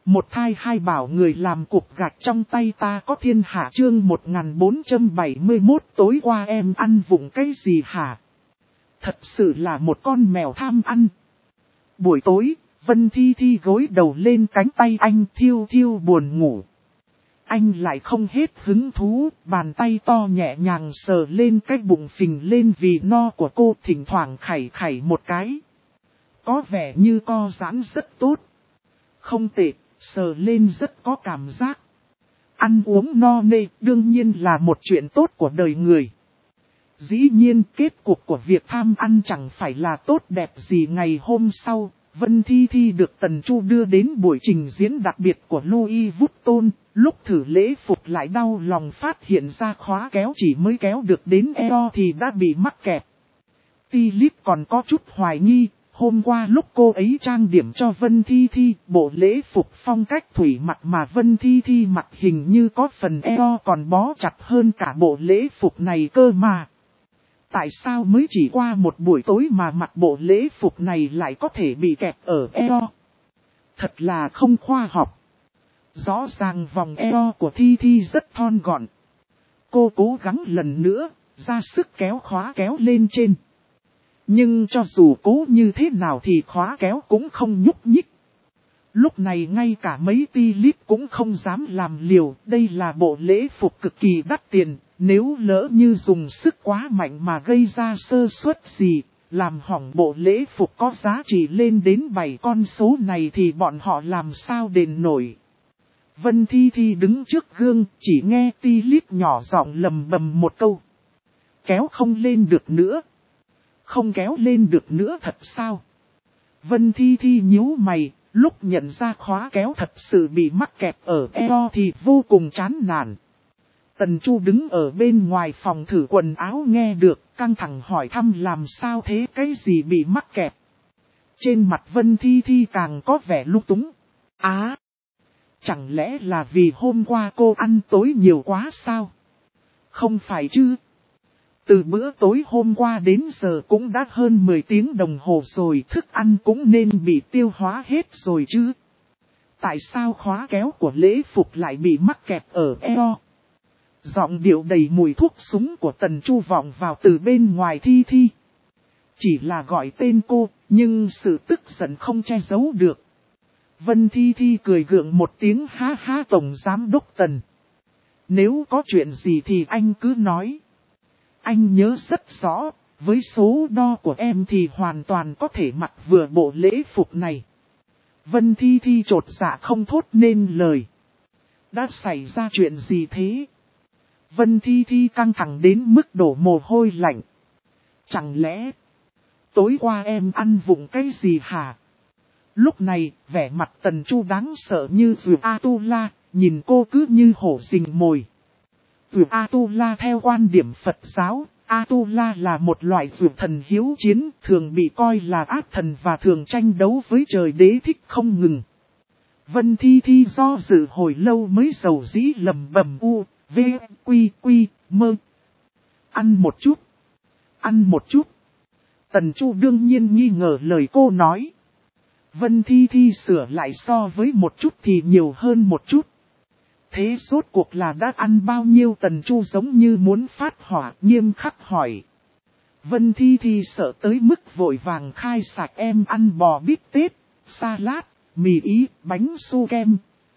Một thai hai bảo người làm cục gạch trong tay ta có thiên hạ chương 1471 tối qua em ăn vụng cái gì hả? Thật sự là một con mèo tham ăn. Buổi tối, Vân Thi Thi gối đầu lên cánh tay anh thiêu thiêu buồn ngủ. Anh lại không hết hứng thú, bàn tay to nhẹ nhàng sờ lên cái bụng phình lên vì no của cô, thỉnh thoảng khẩy khẩy một cái. Có vẻ như co giãn rất tốt. Không tệ, sờ lên rất có cảm giác. Ăn uống no nê đương nhiên là một chuyện tốt của đời người. Dĩ nhiên kết cục của việc tham ăn chẳng phải là tốt đẹp gì. Ngày hôm sau, Vân Thi Thi được Tần Chu đưa đến buổi trình diễn đặc biệt của Louis Vuitton. Lúc thử lễ phục lại đau lòng phát hiện ra khóa kéo chỉ mới kéo được đến eo thì đã bị mắc kẹt. Philip còn có chút hoài nghi. Hôm qua lúc cô ấy trang điểm cho Vân Thi Thi, bộ lễ phục phong cách thủy mặc mà Vân Thi Thi mặc hình như có phần eo còn bó chặt hơn cả bộ lễ phục này cơ mà. Tại sao mới chỉ qua một buổi tối mà mặc bộ lễ phục này lại có thể bị kẹp ở eo? Thật là không khoa học. Rõ ràng vòng eo của Thi Thi rất thon gọn. Cô cố gắng lần nữa, ra sức kéo khóa kéo lên trên. Nhưng cho dù cố như thế nào thì khóa kéo cũng không nhúc nhích. Lúc này ngay cả mấy Philip cũng không dám làm liều. Đây là bộ lễ phục cực kỳ đắt tiền. Nếu lỡ như dùng sức quá mạnh mà gây ra sơ suất gì, làm hỏng bộ lễ phục có giá trị lên đến 7 con số này thì bọn họ làm sao đền nổi. Vân Thi Thi đứng trước gương, chỉ nghe Philip nhỏ giọng lầm bầm một câu. Kéo không lên được nữa. Không kéo lên được nữa thật sao? Vân Thi Thi nhíu mày, lúc nhận ra khóa kéo thật sự bị mắc kẹt ở eo thì vô cùng chán nản. Tần Chu đứng ở bên ngoài phòng thử quần áo nghe được, căng thẳng hỏi thăm làm sao thế, cái gì bị mắc kẹt. Trên mặt Vân Thi Thi càng có vẻ lung túng. Chẳng lẽ là vì hôm qua cô ăn tối nhiều quá sao? Không phải chứ. Từ bữa tối hôm qua đến giờ cũng đã hơn 10 tiếng đồng hồ rồi, thức ăn cũng nên bị tiêu hóa hết rồi chứ. Tại sao khóa kéo của lễ phục lại bị mắc kẹt ở eo? Giọng điệu đầy mùi thuốc súng của Tần Chu vọng vào từ bên ngoài Thi Thi. Chỉ là gọi tên cô, nhưng sự tức giận không che giấu được. Vân Thi Thi cười gượng một tiếng, ha ha, Tổng Giám Đốc Tần. Nếu có chuyện gì thì anh cứ nói. Anh nhớ rất rõ, với số đo của em thì hoàn toàn có thể mặc vừa bộ lễ phục này. Vân Thi Thi chột dạ không thốt nên lời. Đã xảy ra chuyện gì thế? Vân Thi Thi căng thẳng đến mức đổ mồ hôi lạnh. Chẳng lẽ tối qua em ăn vụng cái gì hả? Lúc này, vẻ mặt Tần Chu đáng sợ như Vượt A-tu-la, nhìn cô cứ như hổ rình mồi. Vượt A-tu-la theo quan điểm Phật giáo, A-tu-la là một loại vượt thần hiếu chiến, thường bị coi là ác thần và thường tranh đấu với trời đế thích không ngừng. Vân Thi Thi do dự hồi lâu mới dầu dĩ lầm bầm u, v, quy, quy, mơ. Ăn một chút. Ăn một chút. Tần Chu đương nhiên nghi ngờ lời cô nói. Vân Thi Thi sửa lại so với một chút thì nhiều hơn một chút. Thế rốt cuộc là đã ăn bao nhiêu? Tần Chu giống như muốn phát hỏa, nghiêm khắc hỏi. Vân Thi Thi sợ tới mức vội vàng khai sạch, em ăn bò bít tết, salad, mì ý, bánh su kem.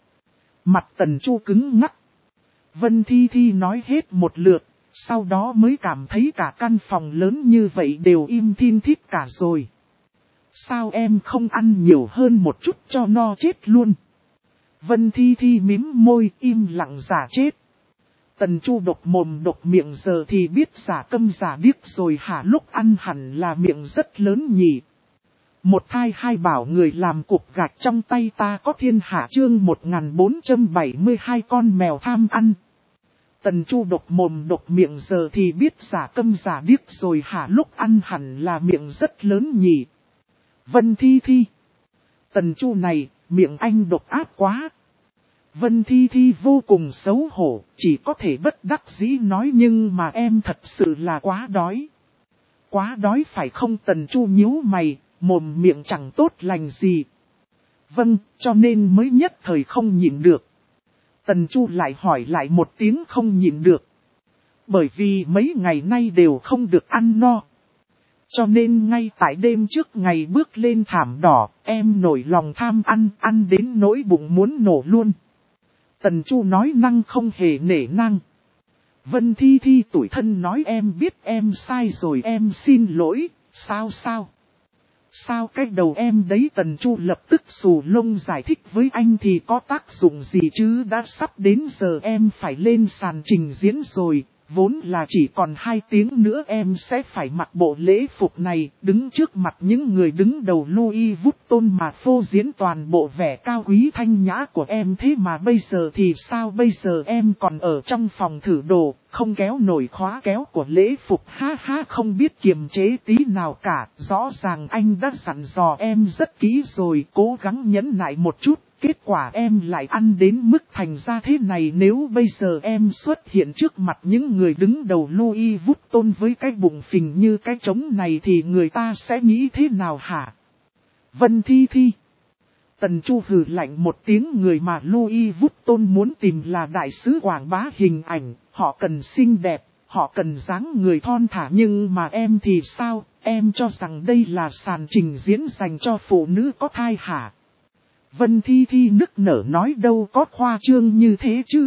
Mặt Tần Chu cứng ngắc. Vân Thi Thi nói hết một lượt, sau đó mới cảm thấy cả căn phòng lớn như vậy đều im thin thít cả rồi. Sao em không ăn nhiều hơn một chút cho no chết luôn? Vân Thi Thi mím môi im lặng giả chết. Tần Chu độc mồm độc miệng, giờ thì biết giả câm giả điếc rồi hả? Lúc ăn hẳn là miệng rất lớn nhỉ. Một thai hai bảo người làm cục gạch trong tay ta có thiên hạ chương 1472 con mèo tham ăn. Tần Chu độc mồm độc miệng, giờ thì biết giả câm giả điếc rồi hả? Lúc ăn hẳn là miệng rất lớn nhỉ. Vân Thi Thi. Tần Chu này, miệng anh độc ác quá. Vân Thi Thi vô cùng xấu hổ, chỉ có thể bất đắc dĩ nói nhưng mà em thật sự là quá đói. Quá đói phải không? Tần Chu nhíu mày, mồm miệng chẳng tốt lành gì. Vâng, cho nên mới nhất thời không nhịn được. Tần Chu lại hỏi lại một tiếng không nhịn được. Bởi vì mấy ngày nay đều không được ăn no. Cho nên ngay tại đêm trước ngày bước lên thảm đỏ, em nổi lòng tham ăn đến nỗi bụng muốn nổ luôn. Tần Chu nói năng không hề nể nang. Vân Thi Thi tủi thân nói em biết em sai rồi em xin lỗi, sao? Sao cái đầu em đấy? Tần Chu lập tức xù lông giải thích với anh thì có tác dụng gì chứ, đã sắp đến giờ em phải lên sàn trình diễn rồi. Vốn là chỉ còn 2 tiếng nữa em sẽ phải mặc bộ lễ phục này, đứng trước mặt những người đứng đầu Louis Vuitton mà phô diễn toàn bộ vẻ cao quý thanh nhã của em. Thế mà bây giờ thì sao? Bây giờ em còn ở trong phòng thử đồ, không kéo nổi khóa kéo của lễ phục, ha không biết kiềm chế tí nào cả. Rõ ràng anh đã dặn dò em rất kỹ rồi, cố gắng nhẫn nại một chút. Kết quả em lại ăn đến mức thành ra thế này, nếu bây giờ em xuất hiện trước mặt những người đứng đầu Louis Vuitton với cái bụng phình như cái trống này thì người ta sẽ nghĩ thế nào hả? Vân Thi Thi. Tần Chu hừ lạnh một tiếng, người mà Louis Vuitton muốn tìm là đại sứ quảng bá hình ảnh, họ cần xinh đẹp, họ cần dáng người thon thả, nhưng mà em thì sao? Em cho rằng đây là sàn trình diễn dành cho phụ nữ có thai hả? Vân Thi Thi nức nở nói đâu có khoa trương như thế chứ.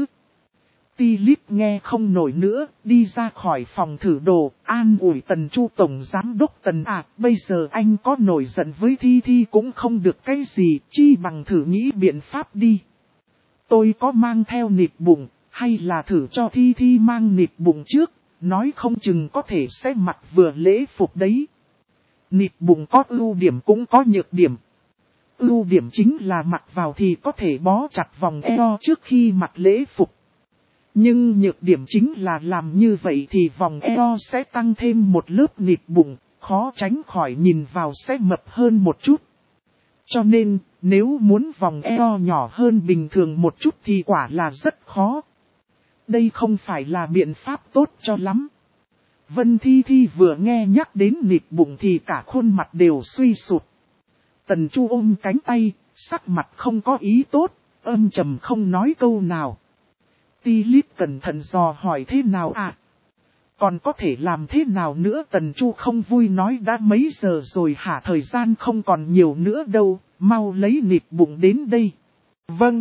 Ti Lít nghe không nổi nữa, đi ra khỏi phòng thử đồ, an ủi Tần Chu tổng giám đốc Tần à, bây giờ anh có nổi giận với Thi Thi cũng không được cái gì, chi bằng thử nghĩ biện pháp đi. Tôi có mang theo nịt bụng, hay là thử cho Thi Thi mang nịt bụng trước, nói không chừng có thể sẽ mặc vừa lễ phục đấy. Nịt bụng có ưu điểm cũng có nhược điểm. Ưu điểm chính là mặc vào thì có thể bó chặt vòng eo trước khi mặc lễ phục. Nhưng nhược điểm chính là làm như vậy thì vòng eo sẽ tăng thêm một lớp nịt bụng, khó tránh khỏi nhìn vào sẽ mập hơn một chút. Cho nên, nếu muốn vòng eo nhỏ hơn bình thường một chút thì quả là rất khó. Đây không phải là biện pháp tốt cho lắm. Vân Thi Thi vừa nghe nhắc đến nịt bụng thì cả khuôn mặt đều suy sụp. Tần Chu ôm cánh tay, sắc mặt không có ý tốt, âm trầm không nói câu nào. Ti Lít cẩn thận dò hỏi thế nào à? Còn có thể làm thế nào nữa? Tần Chu không vui nói đã mấy giờ rồi hả? Thời gian không còn nhiều nữa đâu, mau lấy nịt bụng đến đây. Vâng.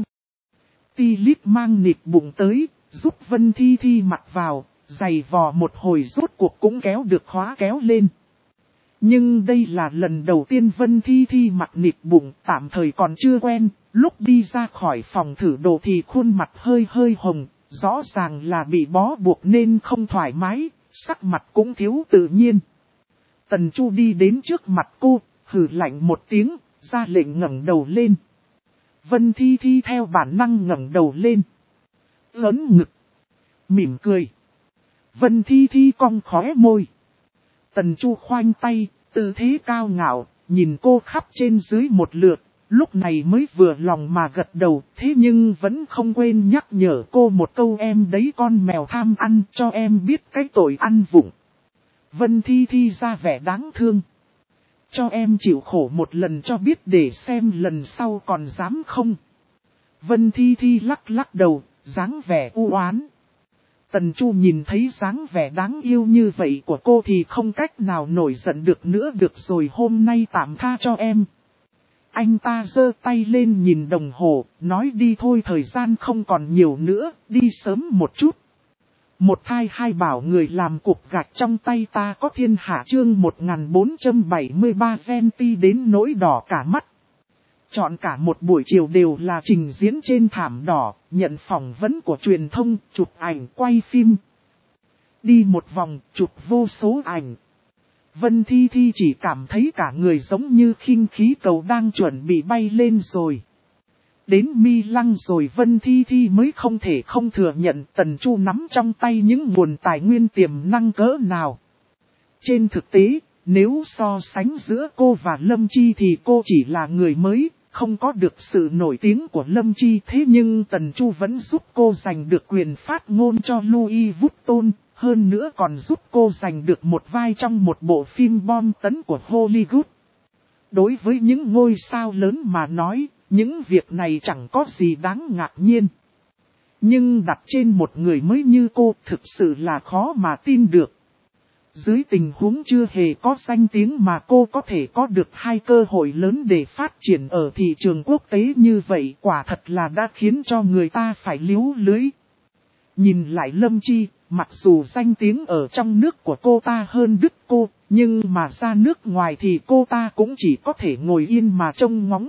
Ti Lít mang nịt bụng tới, giúp Vân Thi Thi mặc vào, giày vò một hồi rốt cuộc cũng kéo được khóa kéo lên. Nhưng đây là lần đầu tiên Vân Thi Thi mặc nịt bụng, tạm thời còn chưa quen, lúc đi ra khỏi phòng thử đồ thì khuôn mặt hơi hồng, rõ ràng là bị bó buộc nên không thoải mái, sắc mặt cũng thiếu tự nhiên. Tần Chu đi đến trước mặt cô, hừ lạnh một tiếng, ra lệnh ngẩng đầu lên. Vân Thi Thi theo bản năng ngẩng đầu lên. Ớn ngực, mỉm cười. Vân Thi Thi cong khóe môi. Tần Chu khoanh tay, tư thế cao ngạo, nhìn cô khắp trên dưới một lượt, lúc này mới vừa lòng mà gật đầu, thế nhưng vẫn không quên nhắc nhở cô một câu, em đấy con mèo tham ăn, cho em biết cái tội ăn vụng. Vân Thi Thi ra vẻ đáng thương. Cho em chịu khổ một lần cho biết để xem lần sau còn dám không. Vân Thi Thi lắc đầu, dáng vẻ u oán. Tần Chu nhìn thấy dáng vẻ đáng yêu như vậy của cô thì không cách nào nổi giận được nữa. Được rồi, hôm nay tạm tha cho em. Anh ta giơ tay lên nhìn đồng hồ, nói đi thôi, thời gian không còn nhiều nữa, đi sớm một chút. Một thai hai bảo người làm cục gạch trong tay ta có thiên hạ, chương 1473 gen ti đến nỗi đỏ cả mắt. Chọn cả một buổi chiều đều là trình diễn trên thảm đỏ, nhận phỏng vấn của truyền thông, chụp ảnh, quay phim. Đi một vòng, chụp vô số ảnh. Vân Thi Thi chỉ cảm thấy cả người giống như khinh khí cầu đang chuẩn bị bay lên rồi. Đến Mi Lăng rồi Vân Thi Thi mới không thể không thừa nhận Tần Chu nắm trong tay những nguồn tài nguyên tiềm năng cỡ nào. Trên thực tế, nếu so sánh giữa cô và Lâm Chi thì cô chỉ là người mới, không có được sự nổi tiếng của Lâm Chi. Thế nhưng Tần Chu vẫn giúp cô giành được quyền phát ngôn cho Louis Vuitton, hơn nữa còn giúp cô giành được một vai trong một bộ phim bom tấn của Hollywood. Đối với những ngôi sao lớn mà nói, Những việc này chẳng có gì đáng ngạc nhiên. Nhưng đặt trên một người mới như cô thực sự là khó mà tin được. Dưới tình huống chưa hề có danh tiếng mà cô có thể có được 2 cơ hội lớn để phát triển ở thị trường quốc tế như vậy, quả thật là đã khiến cho người ta phải liếu lưới. Nhìn lại Lâm Chi, mặc dù danh tiếng ở trong nước của cô ta hơn Đức cô, nhưng mà ra nước ngoài thì cô ta cũng chỉ có thể ngồi yên mà trông ngóng.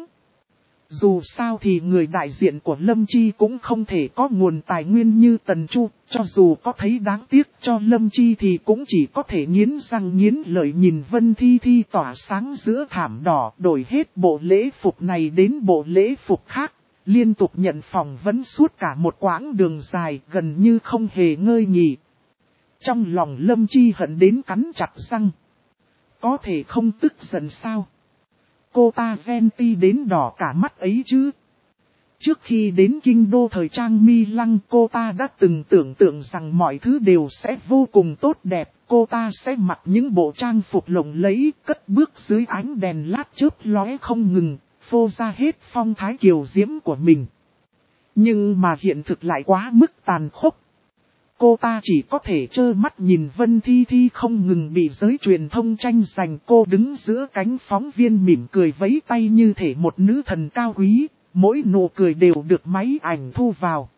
Dù sao thì người đại diện của Lâm Chi cũng không thể có nguồn tài nguyên như Tần Chu, cho dù có thấy đáng tiếc cho Lâm Chi thì cũng chỉ có thể nghiến răng nghiến lợi nhìn Vân Thi Thi tỏa sáng giữa thảm đỏ, đổi hết bộ lễ phục này đến bộ lễ phục khác, liên tục nhận phỏng vấn suốt cả một quãng đường dài gần như không hề ngơi nghỉ. Trong lòng Lâm Chi hận đến cắn chặt răng. Có thể không tức giận sao? Cô ta ghen ti đến đỏ cả mắt ấy chứ. Trước khi đến kinh đô thời trang Mi Lăng, cô ta đã từng tưởng tượng rằng mọi thứ đều sẽ vô cùng tốt đẹp. Cô ta sẽ mặc những bộ trang phục lộng lẫy, cất bước dưới ánh đèn lát chớp lóe không ngừng, phô ra hết phong thái kiều diễm của mình. Nhưng mà hiện thực lại quá mức tàn khốc. Cô ta chỉ có thể trơ mắt nhìn Vân Thi Thi không ngừng bị giới truyền thông tranh giành. Cô đứng giữa cánh phóng viên mỉm cười vẫy tay như thể một nữ thần cao quý, mỗi nụ cười đều được máy ảnh thu vào.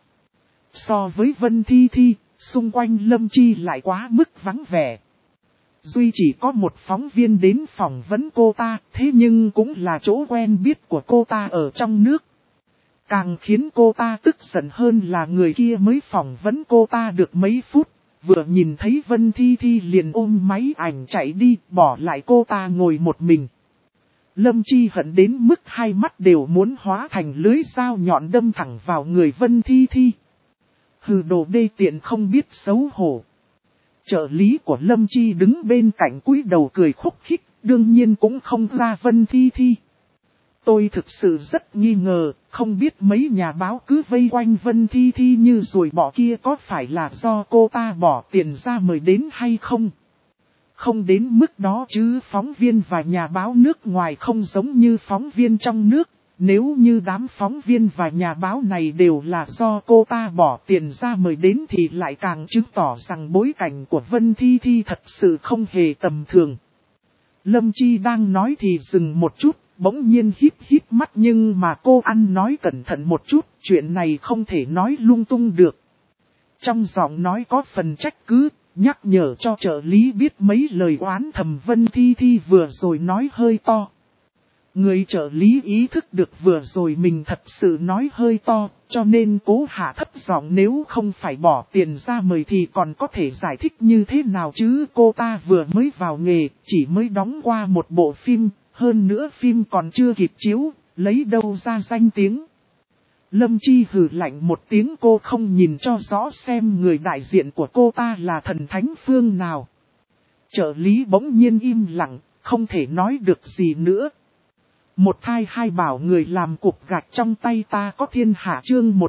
So với Vân Thi Thi, xung quanh Lâm Chi lại quá mức vắng vẻ. Duy chỉ có một phóng viên đến phỏng vấn cô ta, thế nhưng cũng là chỗ quen biết của cô ta ở trong nước. Càng khiến cô ta tức giận hơn là người kia mới phỏng vấn cô ta được mấy phút, vừa nhìn thấy Vân Thi Thi liền ôm máy ảnh chạy đi, bỏ lại cô ta ngồi một mình. Lâm Chi hận đến mức hai mắt đều muốn hóa thành lưới dao nhọn đâm thẳng vào người Vân Thi Thi. Hừ, đồ đê tiện không biết xấu hổ. Trợ lý của Lâm Chi đứng bên cạnh cúi đầu cười khúc khích, đương nhiên cũng không ra Vân Thi Thi. Tôi thực sự rất nghi ngờ, không biết mấy nhà báo cứ vây quanh Vân Thi Thi như ruồi bọ kia có phải là do cô ta bỏ tiền ra mời đến hay không? Không đến mức đó chứ, phóng viên và nhà báo nước ngoài không giống như phóng viên trong nước. Nếu như đám phóng viên và nhà báo này đều là do cô ta bỏ tiền ra mời đến thì lại càng chứng tỏ rằng bối cảnh của Vân Thi Thi thật sự không hề tầm thường. Lâm Chi đang nói thì dừng một chút, bỗng nhiên híp mắt, nhưng mà cô ăn nói cẩn thận một chút, chuyện này không thể nói lung tung được. Trong giọng nói có phần trách cứ, nhắc nhở cho trợ lý biết mấy lời oán thầm Vân Thi Thi vừa rồi nói hơi to. Người trợ lý ý thức được vừa rồi mình thật sự nói hơi to, cho nên cố hạ thấp giọng, nếu không phải bỏ tiền ra mời thì còn có thể giải thích như thế nào chứ. Cô ta vừa mới vào nghề, chỉ mới đóng qua một bộ phim, hơn nữa phim còn chưa kịp chiếu, lấy đâu ra danh tiếng. Lâm Chi hừ lạnh một tiếng, cô không nhìn cho rõ xem người đại diện của cô ta là thần thánh phương nào. Trợ lý bỗng nhiên im lặng, không thể nói được gì nữa. Một thai hai bảo người làm cục gạch trong tay ta có thiên hạ, chương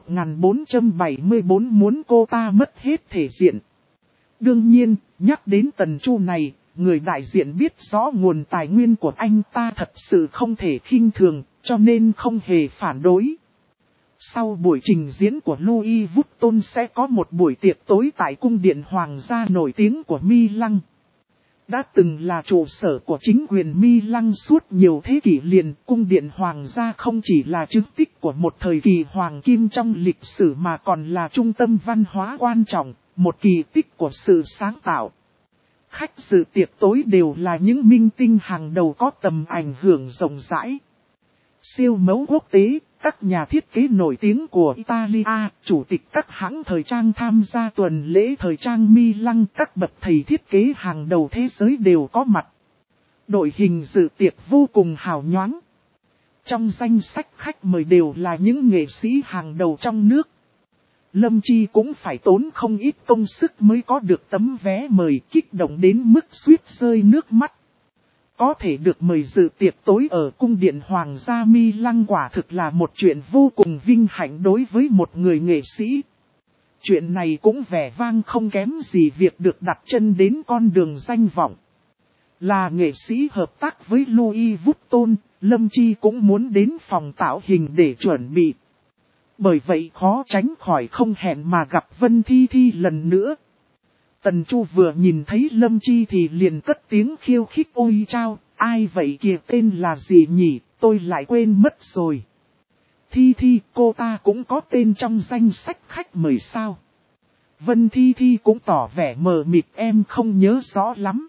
1474 muốn cô ta mất hết thể diện. Đương nhiên, nhắc đến Tần Chu này, người đại diện biết rõ nguồn tài nguyên của anh ta thật sự không thể khinh thường, cho nên không hề phản đối. Sau buổi trình diễn của Louis Vuitton sẽ có một buổi tiệc tối tại cung điện hoàng gia nổi tiếng của Mi Lăng. Đã từng là trụ sở của chính quyền Mi Lăng suốt nhiều thế kỷ liền, cung điện hoàng gia không chỉ là chứng tích của một thời kỳ hoàng kim trong lịch sử mà còn là trung tâm văn hóa quan trọng, một kỳ tích của sự sáng tạo. Khách dự tiệc tối đều là những minh tinh hàng đầu có tầm ảnh hưởng rộng rãi. Siêu mẫu quốc tế, các nhà thiết kế nổi tiếng của Italia, chủ tịch các hãng thời trang tham gia tuần lễ thời trang Mi Lăng, các bậc thầy thiết kế hàng đầu thế giới đều có mặt. Đội hình dự tiệc vô cùng hào nhoáng. Trong danh sách khách mời đều là những nghệ sĩ hàng đầu trong nước. Lâm Chi cũng phải tốn không ít công sức mới có được tấm vé mời, kích động đến mức suýt rơi nước mắt. Có thể được mời dự tiệc tối ở cung điện Hoàng gia Mi Lăng quả thực là một chuyện vô cùng vinh hạnh đối với một người nghệ sĩ. Chuyện này cũng vẻ vang không kém gì việc được đặt chân đến con đường danh vọng. Là nghệ sĩ hợp tác với Louis Vuitton, Lâm Chi cũng muốn đến phòng tạo hình để chuẩn bị. Bởi vậy khó tránh khỏi không hẹn mà gặp Vân Thi Thi lần nữa. Tần Chu vừa nhìn thấy Lâm Chi thì liền cất tiếng khiêu khích, ôi chao, ai vậy kìa, tên là gì nhỉ, tôi lại quên mất rồi. Thi Thi, cô ta cũng có tên trong danh sách khách mời sao? Vân Thi Thi cũng tỏ vẻ mờ mịt, em không nhớ rõ lắm.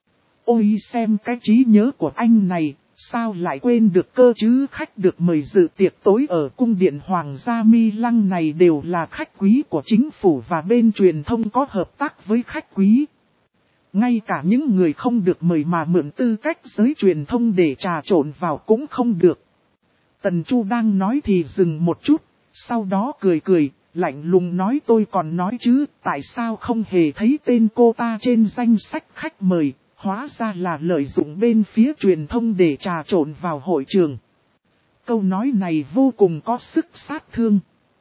Ôi xem cái trí nhớ của anh này, sao lại quên được cơ chứ, khách được mời dự tiệc tối ở cung điện Hoàng gia Mi Lăng này đều là khách quý của chính phủ và bên truyền thông có hợp tác với khách quý. Ngay cả những người không được mời mà mượn tư cách giới truyền thông để trà trộn vào cũng không được. Tần Chu đang nói thì dừng một chút, sau đó cười cười, lạnh lùng nói, tôi còn nói chứ, tại sao không hề thấy tên cô ta trên danh sách khách mời. Hóa ra là lợi dụng bên phía truyền thông để trà trộn vào hội trường. Câu nói này vô cùng có sức sát thương.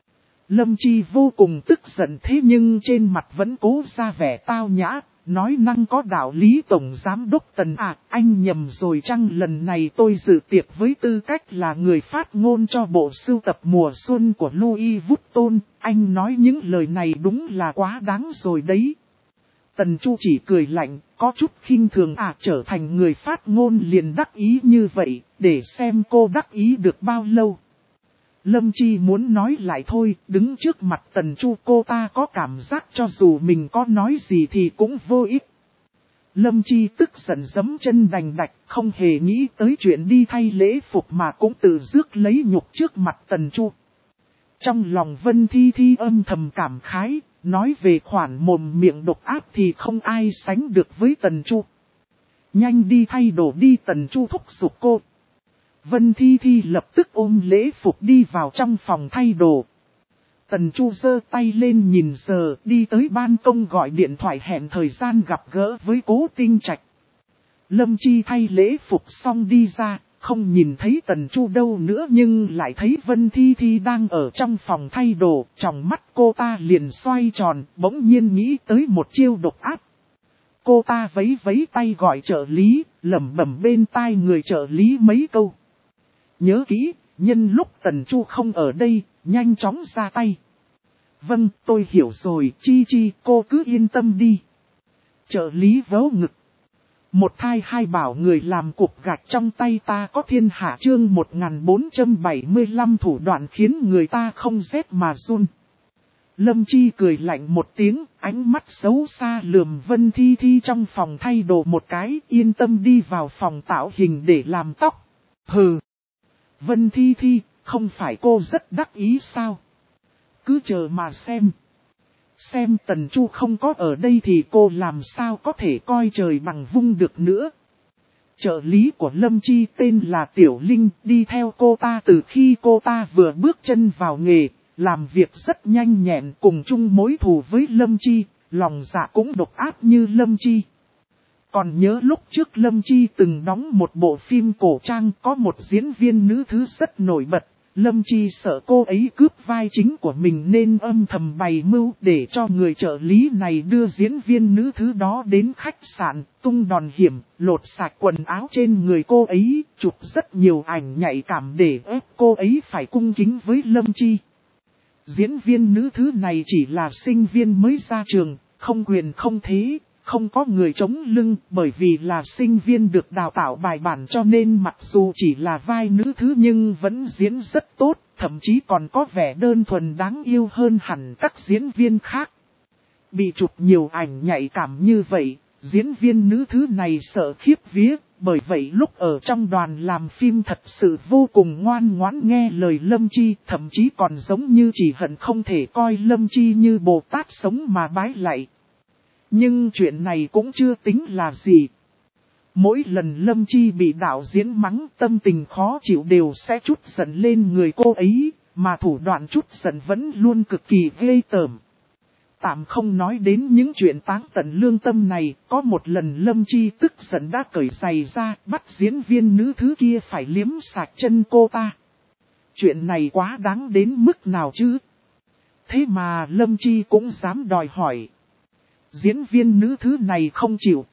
Lâm Chi vô cùng tức giận, thế nhưng trên mặt vẫn cố ra vẻ tao nhã, nói năng có đạo lý. Tổng giám đốc Tần à, anh nhầm rồi chăng, lần này tôi dự tiệc với tư cách là người phát ngôn cho bộ sưu tập mùa xuân của Louis Vuitton, anh nói những lời này đúng là quá đáng rồi đấy. Tần Chu chỉ cười lạnh, có chút khinh thường, trở thành người phát ngôn liền đắc ý như vậy, để xem cô đắc ý được bao lâu. Lâm Chi muốn nói lại thôi, đứng trước mặt Tần Chu cô ta có cảm giác cho dù mình có nói gì thì cũng vô ích. Lâm Chi tức giận giẫm chân đành đạch, không hề nghĩ tới chuyện đi thay lễ phục mà cũng tự rước lấy nhục trước mặt Tần Chu. Trong lòng Vân Thi Thi âm thầm cảm khái, nói về khoản mồm miệng độc ác thì không ai sánh được với Tần Chu. Nhanh đi thay đồ đi, Tần Chu thúc giục cô. Vân Thi Thi lập tức ôm lễ phục đi vào trong phòng thay đồ. Tần Chu giơ tay lên nhìn giờ, đi tới ban công gọi điện thoại hẹn thời gian gặp gỡ với Cố Tinh Trạch. Lâm Chi thay lễ phục xong đi ra, không nhìn thấy Tần Chu đâu nữa nhưng lại thấy Vân Thi Thi đang ở trong phòng thay đồ, trong mắt cô ta liền xoay tròn, bỗng nhiên nghĩ tới một chiêu độc ác. Cô ta vấy vấy tay gọi trợ lý, lẩm bẩm bên tai người trợ lý mấy câu. Nhớ kỹ, nhân lúc Tần Chu không ở đây, nhanh chóng ra tay. Vâng, tôi hiểu rồi, Chi Chi, cô cứ yên tâm đi. Trợ lý vớ ngực. Một thai hai bảo người làm cục gạch trong tay ta có thiên hạ, chương 1475 thủ đoạn khiến người ta không rét mà run. Lâm Chi cười lạnh một tiếng, ánh mắt xấu xa lườm Vân Thi Thi trong phòng thay đồ một cái, yên tâm đi vào phòng tạo hình để làm tóc. Hừ. Vân Thi Thi, không phải cô rất đắc ý sao? Cứ chờ mà xem. Xem Tần Chu không có ở đây thì cô làm sao có thể coi trời bằng vung được nữa. Trợ lý của Lâm Chi tên là Tiểu Linh, đi theo cô ta từ khi cô ta vừa bước chân vào nghề, làm việc rất nhanh nhẹn, cùng chung mối thù với Lâm Chi, lòng dạ cũng độc ác như Lâm Chi. Còn nhớ lúc trước Lâm Chi từng đóng một bộ phim cổ trang, có một diễn viên nữ thứ rất nổi bật. Lâm Chi sợ cô ấy cướp vai chính của mình nên âm thầm bày mưu để cho người trợ lý này đưa diễn viên nữ thứ đó đến khách sạn, tung đòn hiểm, lột sạch quần áo trên người cô ấy, chụp rất nhiều ảnh nhạy cảm để ép cô ấy phải cung kính với Lâm Chi. Diễn viên nữ thứ này chỉ là sinh viên mới ra trường, không quyền không thế. Không có người chống lưng, bởi vì là sinh viên được đào tạo bài bản cho nên mặc dù chỉ là vai nữ thứ nhưng vẫn diễn rất tốt, thậm chí còn có vẻ đơn thuần đáng yêu hơn hẳn các diễn viên khác. Bị chụp nhiều ảnh nhạy cảm như vậy, diễn viên nữ thứ này sợ khiếp vía, bởi vậy lúc ở trong đoàn làm phim thật sự vô cùng ngoan ngoãn nghe lời Lâm Chi, thậm chí còn giống như chỉ hận không thể coi Lâm Chi như Bồ Tát sống mà bái lạy. Nhưng chuyện này cũng chưa tính là gì. Mỗi lần Lâm Chi bị đạo diễn mắng, tâm tình khó chịu đều sẽ trút giận lên người cô ấy, mà thủ đoạn trút giận vẫn luôn cực kỳ ghê tởm. Tạm không nói đến những chuyện táng tận lương tâm này, có một lần Lâm Chi tức giận đã cởi giày ra, bắt diễn viên nữ thứ kia phải liếm sạch chân cô ta. Chuyện này quá đáng đến mức nào chứ? Thế mà Lâm Chi cũng dám đòi hỏi. Diễn viên nữ thứ này không chịu,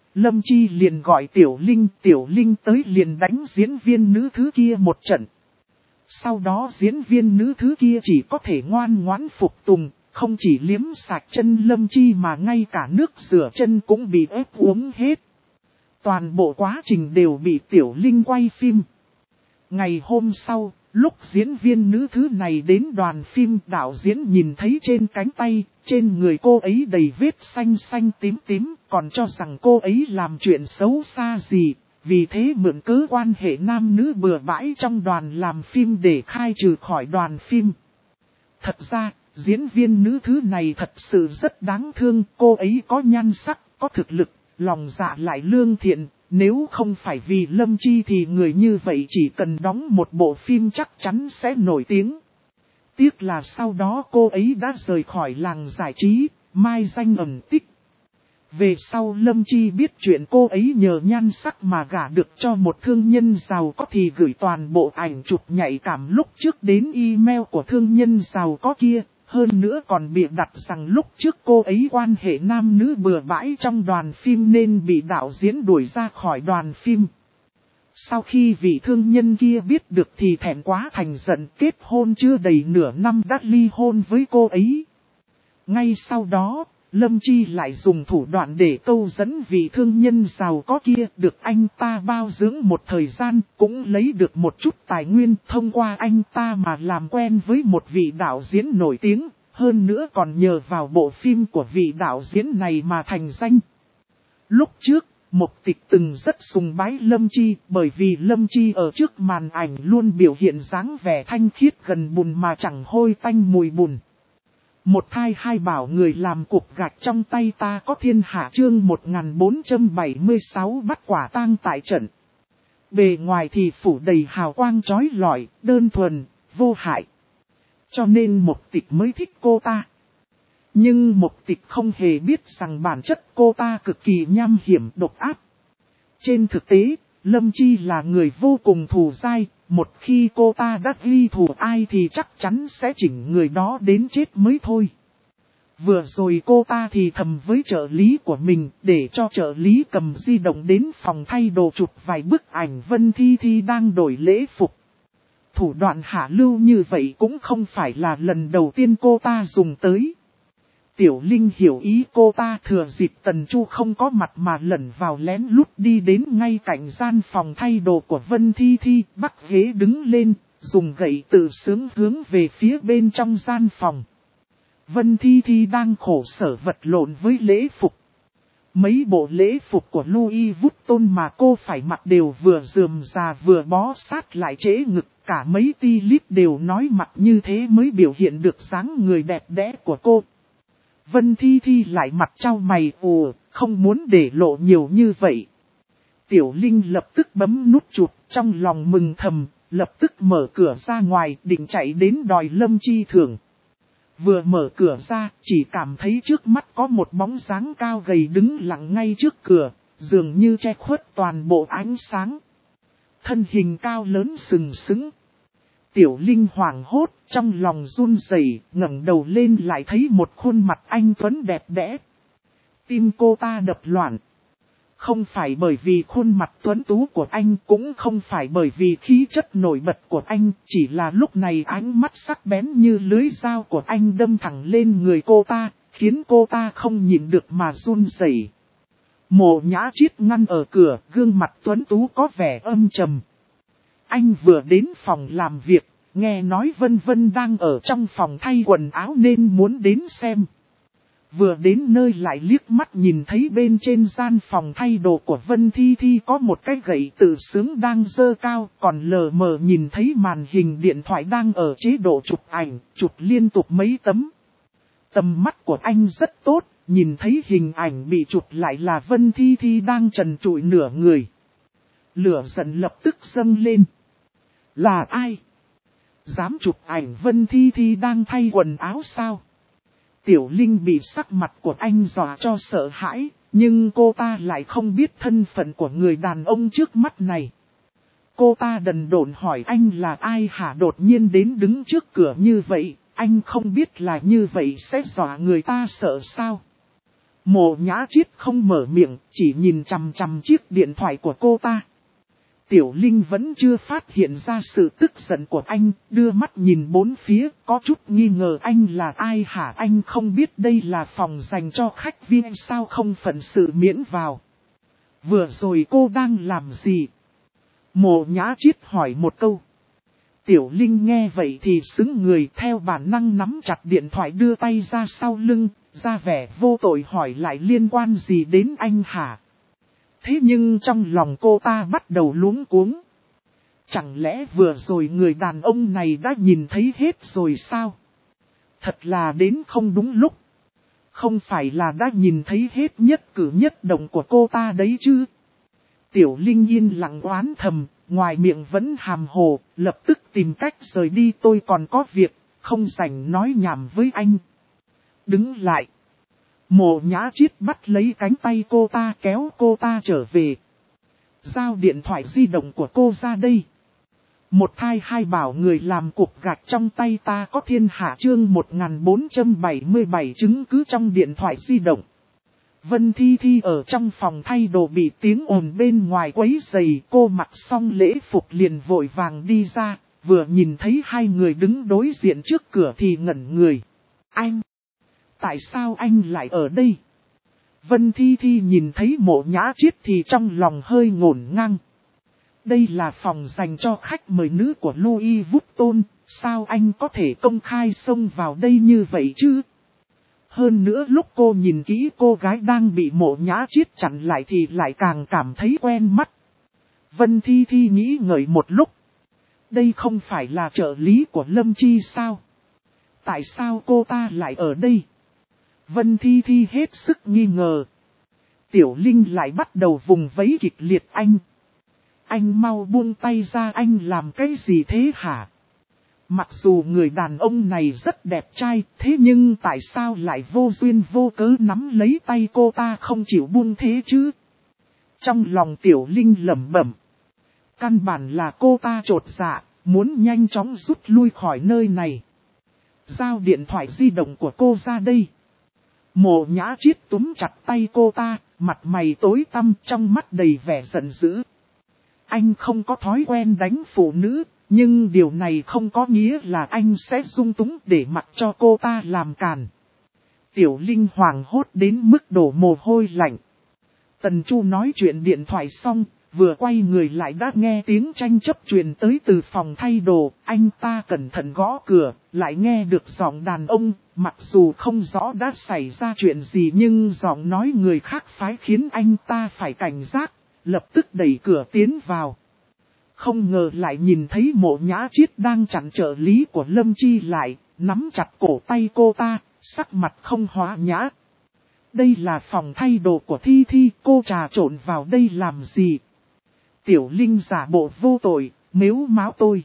Lâm Chi liền gọi Tiểu Linh tới liền đánh diễn viên nữ thứ kia một trận. Sau đó diễn viên nữ thứ kia chỉ có thể ngoan ngoãn phục tùng, không chỉ liếm sạch chân Lâm Chi mà ngay cả nước rửa chân cũng bị ép uống hết. Toàn bộ quá trình đều bị Tiểu Linh quay phim. Ngày hôm sau, lúc diễn viên nữ thứ này đến đoàn phim, đạo diễn nhìn thấy trên cánh tay, trên người cô ấy đầy vết xanh xanh tím tím, còn cho rằng cô ấy làm chuyện xấu xa gì, vì thế mượn cớ quan hệ nam nữ bừa bãi trong đoàn làm phim để khai trừ khỏi đoàn phim. Thật ra, diễn viên nữ thứ này thật sự rất đáng thương, cô ấy có nhan sắc, có thực lực, lòng dạ lại lương thiện. Nếu không phải vì Lâm Chi thì người như vậy chỉ cần đóng một bộ phim chắc chắn sẽ nổi tiếng. Tiếc là sau đó cô ấy đã rời khỏi làng giải trí, mai danh ẩn tích. Về sau Lâm Chi biết chuyện cô ấy nhờ nhan sắc mà gả được cho một thương nhân giàu có thì gửi toàn bộ ảnh chụp nhạy cảm lúc trước đến email của thương nhân giàu có kia. Hơn nữa còn bịa đặt rằng lúc trước cô ấy quan hệ nam nữ bừa bãi trong đoàn phim nên bị đạo diễn đuổi ra khỏi đoàn phim. Sau khi vị thương nhân kia biết được thì thẹn quá thành giận, kết hôn chưa đầy nửa năm đã ly hôn với cô ấy. Ngay sau đó, Lâm Chi lại dùng thủ đoạn để câu dẫn vị thương nhân giàu có kia, được anh ta bao dưỡng một thời gian, cũng lấy được một chút tài nguyên thông qua anh ta mà làm quen với một vị đạo diễn nổi tiếng, hơn nữa còn nhờ vào bộ phim của vị đạo diễn này mà thành danh. Lúc trước, Mộc Tịch từng rất sùng bái Lâm Chi, bởi vì Lâm Chi ở trước màn ảnh luôn biểu hiện dáng vẻ thanh khiết gần bùn mà chẳng hôi tanh mùi bùn. Một thai hai bảo người làm cục gạch trong tay ta có thiên hạ chương 1476 bắt quả tang tại trận. Bề ngoài thì phủ đầy hào quang chói lọi, đơn thuần, vô hại. Cho nên Mộc Tịch mới thích cô ta. Nhưng Mộc Tịch không hề biết rằng bản chất cô ta cực kỳ nham hiểm độc ác. Trên thực tế, Lâm Chi là người vô cùng thù dai, một khi cô ta đã ghi thù ai thì chắc chắn sẽ chỉnh người đó đến chết mới thôi. Vừa rồi cô ta thì thầm với trợ lý của mình để cho trợ lý cầm di động đến phòng thay đồ chụp vài bức ảnh Vân Thi Thi đang đổi lễ phục. Thủ đoạn hạ lưu như vậy cũng không phải là lần đầu tiên cô ta dùng tới. Tiểu Linh hiểu ý cô ta, thừa dịp Tần Chu không có mặt mà lẩn vào lén lút đi đến ngay cạnh gian phòng thay đồ của Vân Thi Thi, bắt ghế đứng lên, dùng gậy tự sướng hướng về phía bên trong gian phòng. Vân Thi Thi đang khổ sở vật lộn với lễ phục. Mấy bộ lễ phục của Louis Vuitton mà cô phải mặc đều vừa rườm rà vừa bó sát lại trễ ngực, cả mấy ti lít đều nói mặc như thế mới biểu hiện được dáng người đẹp đẽ của cô. Vân Thi Thi lại mặt trao mày không muốn để lộ nhiều như vậy. Tiểu Linh lập tức bấm nút chụp, trong lòng mừng thầm, lập tức mở cửa ra ngoài, định chạy đến đòi Lâm Chi thưởng. Vừa mở cửa ra, chỉ cảm thấy trước mắt có một bóng dáng cao gầy đứng lặng ngay trước cửa, dường như che khuất toàn bộ ánh sáng. Thân hình cao lớn sừng sững. Tiểu Linh hoảng hốt, trong lòng run rẩy, ngẩng đầu lên lại thấy một khuôn mặt anh tuấn đẹp đẽ. Tim cô ta đập loạn. Không phải bởi vì khuôn mặt tuấn tú của anh, cũng không phải bởi vì khí chất nổi bật của anh, chỉ là lúc này ánh mắt sắc bén như lưới dao của anh đâm thẳng lên người cô ta, khiến cô ta không nhịn được mà run rẩy. Mộ Nhã Chiết ngăn ở cửa, gương mặt tuấn tú có vẻ âm trầm. Anh vừa đến phòng làm việc, nghe nói Vân Vân đang ở trong phòng thay quần áo nên muốn đến xem. Vừa đến nơi lại liếc mắt nhìn thấy bên trên gian phòng thay đồ của Vân Thi Thi có một cái gậy tự sướng đang dơ cao, còn lờ mờ nhìn thấy màn hình điện thoại đang ở chế độ chụp ảnh, chụp liên tục mấy tấm. Tầm mắt của anh rất tốt, nhìn thấy hình ảnh bị chụp lại là Vân Thi Thi đang trần trụi nửa người. Lửa giận lập tức dâng lên. Là ai? Dám chụp ảnh Vân Thi Thi đang thay quần áo sao? Tiểu Linh bị sắc mặt của anh dọa cho sợ hãi, nhưng cô ta lại không biết thân phận của người đàn ông trước mắt này. Cô ta đần độn hỏi anh là ai hả, đột nhiên đến đứng trước cửa như vậy, anh không biết là như vậy sẽ dọa người ta sợ sao? Mộ Nhã Chiết không mở miệng, chỉ nhìn chằm chằm chiếc điện thoại của cô ta. Tiểu Linh vẫn chưa phát hiện ra sự tức giận của anh, đưa mắt nhìn bốn phía, có chút nghi ngờ anh là ai hả? Anh không biết đây là phòng dành cho khách VIP sao không phận sự miễn vào. Vừa rồi cô đang làm gì? Mộ Nhã Chiết hỏi một câu. Tiểu Linh nghe vậy thì sững người, theo bản năng nắm chặt điện thoại đưa tay ra sau lưng, ra vẻ vô tội hỏi lại liên quan gì đến anh hả? Thế nhưng trong lòng cô ta bắt đầu luống cuống. Chẳng lẽ vừa rồi người đàn ông này đã nhìn thấy hết rồi sao? Thật là đến không đúng lúc. Không phải là đã nhìn thấy hết nhất cử nhất động của cô ta đấy chứ? Tiểu Linh yên lặng oán thầm, ngoài miệng vẫn hàm hồ, lập tức tìm cách rời đi. Tôi còn có việc, không rảnh nói nhảm với anh. Đứng lại. Mộ Nhã Chiết bắt lấy cánh tay cô ta kéo cô ta trở về. Giao điện thoại di động của cô ra đây. Một thai hai bảo người làm cục gạch trong tay ta có thiên hạ chương 1477 chứng cứ trong điện thoại di động. Vân Thi Thi ở trong phòng thay đồ bị tiếng ồn bên ngoài quấy rầy, cô mặc xong lễ phục liền vội vàng đi ra, vừa nhìn thấy hai người đứng đối diện trước cửa thì ngẩn người. Anh! Tại sao anh lại ở đây? Vân Thi Thi nhìn thấy Mộ Nhã Chiết thì trong lòng hơi ngổn ngang. Đây là phòng dành cho khách mời nữ của Louis Vuitton, sao anh có thể công khai xông vào đây như vậy chứ? Hơn nữa lúc cô nhìn kỹ cô gái đang bị Mộ Nhã Chiết chặn lại thì lại càng cảm thấy quen mắt. Vân Thi Thi nghĩ ngợi một lúc. Đây không phải là trợ lý của Lâm Chi sao? Tại sao cô ta lại ở đây? Vân Thi Thi hết sức nghi ngờ. Tiểu Linh lại bắt đầu vùng vẫy kịch liệt anh. Anh mau buông tay ra, anh làm cái gì thế hả? Mặc dù người đàn ông này rất đẹp trai, thế nhưng tại sao lại vô duyên vô cớ nắm lấy tay cô ta không chịu buông thế chứ? Trong lòng Tiểu Linh lẩm bẩm. Căn bản là cô ta chột dạ, muốn nhanh chóng rút lui khỏi nơi này. Giao điện thoại di động của cô ra đây. Mộ Nhã Chiết túm chặt tay cô ta, mặt mày tối tăm trong mắt đầy vẻ giận dữ. Anh không có thói quen đánh phụ nữ, nhưng điều này không có nghĩa là anh sẽ dung túng để mặc cho cô ta làm càn. Tiểu Linh hoảng hốt đến mức đổ mồ hôi lạnh. Tần Chu nói chuyện điện thoại xong, vừa quay người lại đã nghe tiếng tranh chấp truyền tới từ phòng thay đồ. Anh ta cẩn thận gõ cửa, lại nghe được giọng đàn ông, mặc dù không rõ đã xảy ra chuyện gì nhưng giọng nói người khác phái khiến anh ta phải cảnh giác, lập tức đẩy cửa tiến vào. Không ngờ lại nhìn thấy Mộ Nhã Chiết đang chặn trợ lý của Lâm Chi lại, nắm chặt cổ tay cô ta, sắc mặt không hòa nhã. Đây là phòng thay đồ của Thi Thi, cô trà trộn vào đây làm gì? Tiểu Linh giả bộ vô tội, mếu máo tôi.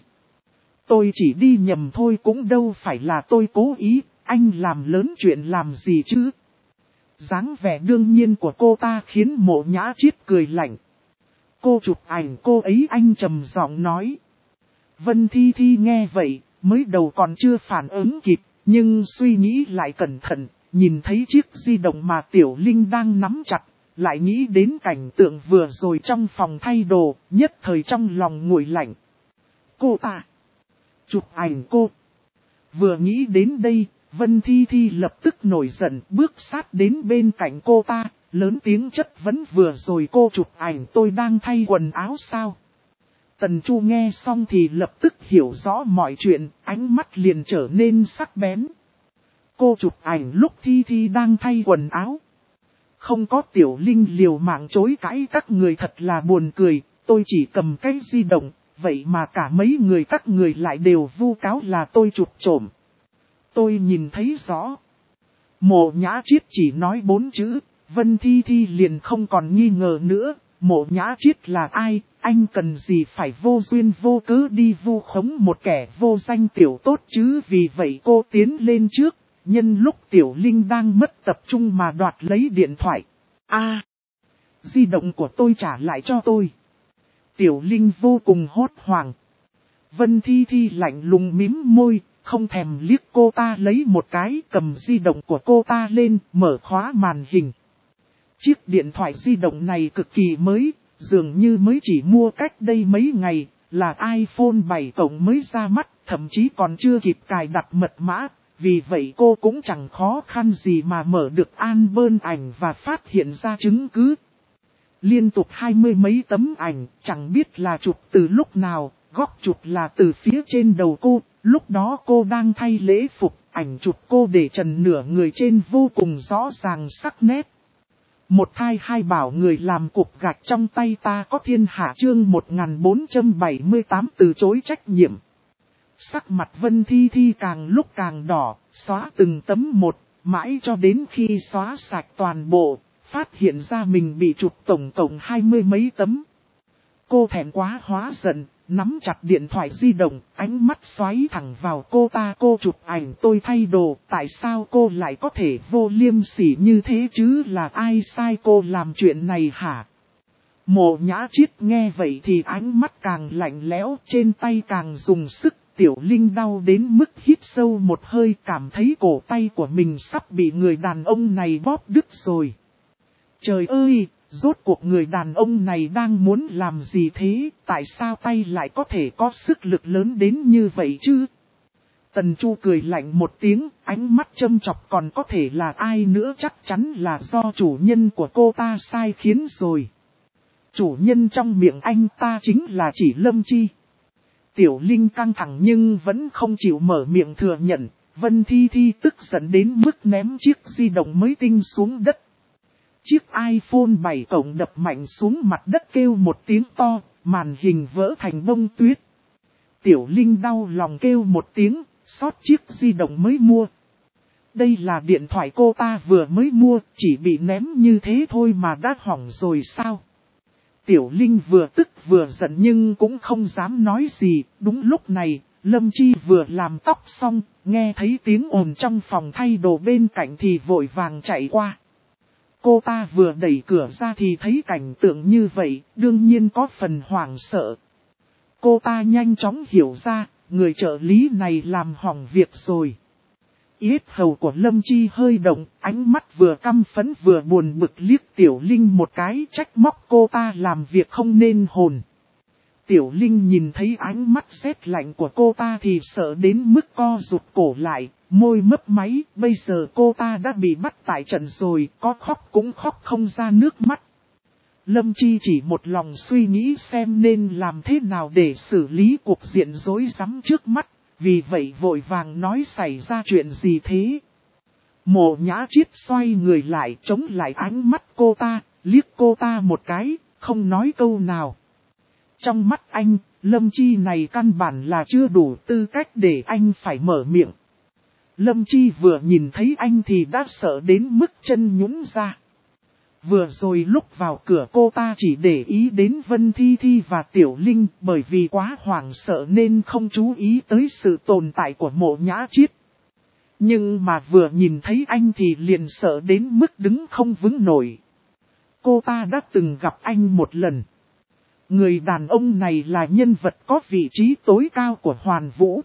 Tôi chỉ đi nhầm thôi, cũng đâu phải là tôi cố ý, anh làm lớn chuyện làm gì chứ? Dáng vẻ đương nhiên của cô ta khiến Mộ Nhã Chiết cười lạnh. Cô chụp ảnh cô ấy, anh trầm giọng nói. Vân Thi Thi nghe vậy, mới đầu còn chưa phản ứng kịp, nhưng suy nghĩ lại cẩn thận, nhìn thấy chiếc di động mà Tiểu Linh đang nắm chặt, lại nghĩ đến cảnh tượng vừa rồi trong phòng thay đồ, nhất thời trong lòng nguội lạnh. Cô ta chụp ảnh cô. Vừa nghĩ đến đây, Vân Thi Thi lập tức nổi giận, bước sát đến bên cạnh cô ta, lớn tiếng chất vấn, vừa rồi cô chụp ảnh tôi đang thay quần áo sao? Tần Chu nghe xong thì lập tức hiểu rõ mọi chuyện, ánh mắt liền trở nên sắc bén. Cô chụp ảnh lúc Thi Thi đang thay quần áo. Không có. Tiểu Linh liều mạng chối cãi, các người thật là buồn cười, tôi chỉ cầm cái di động, vậy mà cả mấy người các người lại đều vu cáo là tôi chụp trộm. Tôi nhìn thấy rõ. Mộ Nhã Chiết chỉ nói 4 chữ, Vân Thi Thi liền không còn nghi ngờ nữa. Mộ Nhã Chiết là ai, anh cần gì phải vô duyên vô cớ đi vu khống một kẻ vô danh tiểu tốt chứ? Vì vậy cô tiến lên trước, nhân lúc Tiểu Linh đang mất tập trung mà đoạt lấy điện thoại. Di động của tôi trả lại cho tôi. Tiểu Linh vô cùng hốt hoảng. Vân Thi Thi lạnh lùng mím môi, không thèm liếc cô ta lấy một cái, cầm di động của cô ta lên, mở khóa màn hình. Chiếc điện thoại di động này cực kỳ mới, dường như mới chỉ mua cách đây mấy ngày, là iPhone 7 Cộng mới ra mắt, thậm chí còn chưa kịp cài đặt mật mã, vì vậy cô cũng chẳng khó khăn gì mà mở được album ảnh và phát hiện ra chứng cứ. Liên tục 20 mấy tấm ảnh, chẳng biết là chụp từ lúc nào, góc chụp là từ phía trên đầu cô, lúc đó cô đang thay lễ phục, ảnh chụp cô để trần nửa người trên vô cùng rõ ràng sắc nét. Một thai hai bảo người làm cục gạch trong tay ta có thiên hạ chương 1478 từ chối trách nhiệm. Sắc mặt Vân Thi Thi càng lúc càng đỏ, xóa từng tấm một, mãi cho đến khi xóa sạch toàn bộ, phát hiện ra mình bị chụp tổng cộng 20 mấy tấm. Cô thẹn quá hóa giận, nắm chặt điện thoại di động, ánh mắt xoáy thẳng vào cô ta. Cô chụp ảnh tôi thay đồ, tại sao cô lại có thể vô liêm sỉ như thế chứ, là ai sai cô làm chuyện này hả? Mộ Nhã Chiết nghe vậy thì ánh mắt càng lạnh lẽo, trên tay càng dùng sức. Tiểu Linh đau đến mức hít sâu một hơi, cảm thấy cổ tay của mình sắp bị người đàn ông này bóp đứt rồi. Trời ơi, rốt cuộc người đàn ông này đang muốn làm gì thế, tại sao tay lại có thể có sức lực lớn đến như vậy chứ? Tần Chu cười lạnh một tiếng, ánh mắt châm chọc, còn có thể là ai nữa, chắc chắn là do chủ nhân của cô ta sai khiến rồi. Chủ nhân trong miệng anh ta chính là chỉ Lâm Chi. Tiểu Linh căng thẳng nhưng vẫn không chịu mở miệng thừa nhận. Vân Thi Thi tức giận đến mức ném chiếc di động mới tinh xuống đất. Chiếc iPhone 7 Cộng đập mạnh xuống mặt đất kêu một tiếng to, màn hình vỡ thành bông tuyết. Tiểu Linh đau lòng kêu một tiếng, xót chiếc di động mới mua. Đây là điện thoại cô ta vừa mới mua, chỉ bị ném như thế thôi mà đã hỏng rồi sao? Tiểu Linh vừa tức vừa giận nhưng cũng không dám nói gì. Đúng lúc này, Lâm Chi vừa làm tóc xong, nghe thấy tiếng ồn trong phòng thay đồ bên cạnh thì vội vàng chạy qua. Cô ta vừa đẩy cửa ra thì thấy cảnh tượng như vậy, đương nhiên có phần hoảng sợ. Cô ta nhanh chóng hiểu ra, người trợ lý này làm hỏng việc rồi. Yết hầu của Lâm Chi hơi động, ánh mắt vừa căm phẫn vừa buồn bực liếc Tiểu Linh một cái, trách móc cô ta làm việc không nên hồn. Tiểu Linh nhìn thấy ánh mắt rét lạnh của cô ta thì sợ đến mức co rụt cổ lại, môi mấp máy. Bây giờ cô ta đã bị bắt tại trận rồi, có khóc cũng khóc không ra nước mắt. Lâm Chi chỉ một lòng suy nghĩ xem nên làm thế nào để xử lý cuộc diện rối rắm trước mắt, vì vậy vội vàng nói xảy ra chuyện gì thế. Mộ Nhã Chiết xoay người lại chống lại ánh mắt cô ta, liếc cô ta một cái, không nói câu nào. Trong mắt anh, Lâm Chi này căn bản là chưa đủ tư cách để anh phải mở miệng. Lâm Chi vừa nhìn thấy anh thì đã sợ đến mức chân nhũn ra. Vừa rồi lúc vào cửa cô ta chỉ để ý đến Vân Thi Thi và Tiểu Linh, bởi vì quá hoảng sợ nên không chú ý tới sự tồn tại của Mộ Nhã Chiết. Nhưng mà vừa nhìn thấy anh thì liền sợ đến mức đứng không vững nổi. Cô ta đã từng gặp anh một lần. Người đàn ông này là nhân vật có vị trí tối cao của Hoàn Vũ.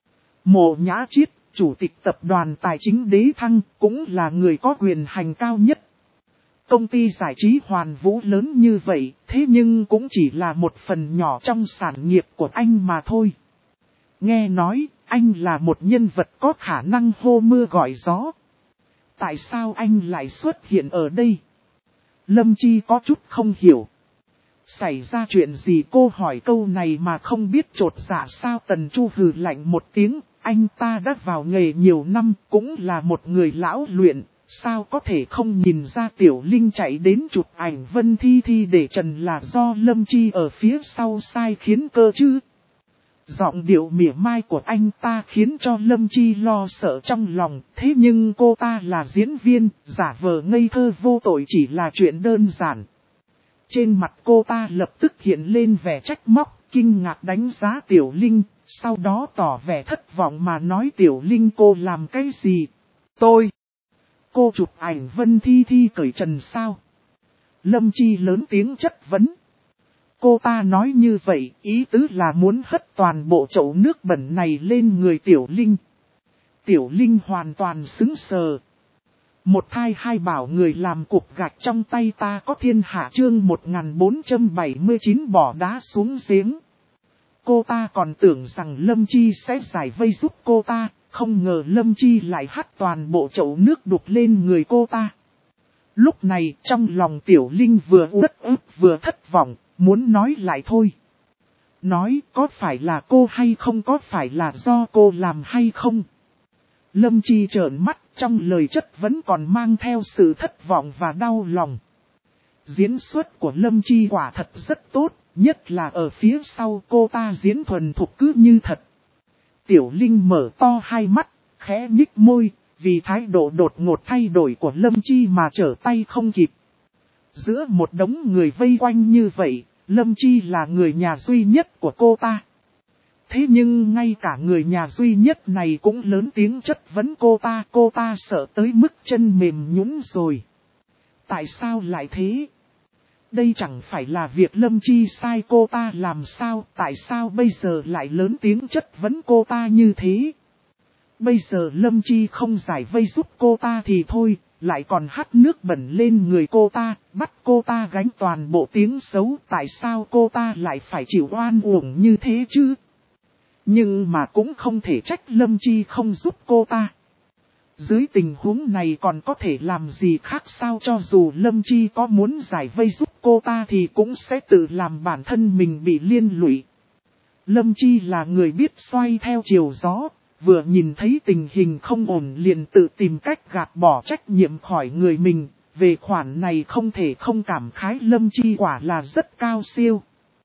Mộ Nhã Chiết, chủ tịch tập đoàn tài chính Đế Thăng, cũng là người có quyền hành cao nhất. Công ty giải trí Hoàn Vũ lớn như vậy, thế nhưng cũng chỉ là một phần nhỏ trong sản nghiệp của anh mà thôi. Nghe nói, anh là một nhân vật có khả năng hô mưa gọi gió. Tại sao anh lại xuất hiện ở đây? Lâm Chi có chút không hiểu. Xảy ra chuyện gì, cô hỏi câu này mà không biết trột dạ sao? Tần Chu hừ lạnh một tiếng, anh ta đã vào nghề nhiều năm, cũng là một người lão luyện. Sao có thể không nhìn ra Tiểu Linh chạy đến chụp ảnh Vân Thi Thi để trần là do Lâm Chi ở phía sau sai khiến cơ chứ? Giọng điệu mỉa mai của anh ta khiến cho Lâm Chi lo sợ trong lòng, thế nhưng cô ta là diễn viên, giả vờ ngây thơ vô tội chỉ là chuyện đơn giản. Trên mặt cô ta lập tức hiện lên vẻ trách móc, kinh ngạc đánh giá Tiểu Linh, sau đó tỏ vẻ thất vọng mà nói Tiểu Linh cô làm cái gì? Cô chụp ảnh Vân Thi Thi cởi trần sao? Lâm Chi lớn tiếng chất vấn. Cô ta nói như vậy, ý tứ là muốn hất toàn bộ chậu nước bẩn này lên người Tiểu Linh. Tiểu Linh hoàn toàn sững sờ. Một thai hai bảo người làm cục gạch trong tay ta có thiên hạ chương 1479 bỏ đá xuống giếng. Cô ta còn tưởng rằng Lâm Chi sẽ giải vây giúp cô ta, không ngờ Lâm Chi lại hắt toàn bộ chậu nước đục lên người cô ta. Lúc này trong lòng Tiểu Linh vừa uất ức vừa thất vọng, muốn nói lại thôi. Nói có phải là cô hay không, có phải là do cô làm hay không? Lâm Chi trợn mắt, trong lời chất vẫn còn mang theo sự thất vọng và đau lòng. Diễn xuất của Lâm Chi quả thật rất tốt, nhất là ở phía sau cô ta diễn thuần thục cứ như thật. Tiểu Linh mở to hai mắt, khẽ nhích môi, vì thái độ đột ngột thay đổi của Lâm Chi mà trở tay không kịp. Giữa một đống người vây quanh như vậy, Lâm Chi là người nhà duy nhất của cô ta. Thế nhưng ngay cả người nhà duy nhất này cũng lớn tiếng chất vấn cô ta sợ tới mức chân mềm nhũn rồi. Tại sao lại thế? Đây chẳng phải là việc Lâm Chi sai cô ta làm sao, tại sao bây giờ lại lớn tiếng chất vấn cô ta như thế? Bây giờ Lâm Chi không giải vây giúp cô ta thì thôi, lại còn hắt nước bẩn lên người cô ta, bắt cô ta gánh toàn bộ tiếng xấu, tại sao cô ta lại phải chịu oan uổng như thế chứ? Nhưng mà cũng không thể trách Lâm Chi không giúp cô ta. Dưới tình huống này còn có thể làm gì khác sao, cho dù Lâm Chi có muốn giải vây giúp cô ta thì cũng sẽ tự làm bản thân mình bị liên lụy. Lâm Chi là người biết xoay theo chiều gió, vừa nhìn thấy tình hình không ổn liền tự tìm cách gạt bỏ trách nhiệm khỏi người mình, về khoản này không thể không cảm khái Lâm Chi quả là rất cao siêu.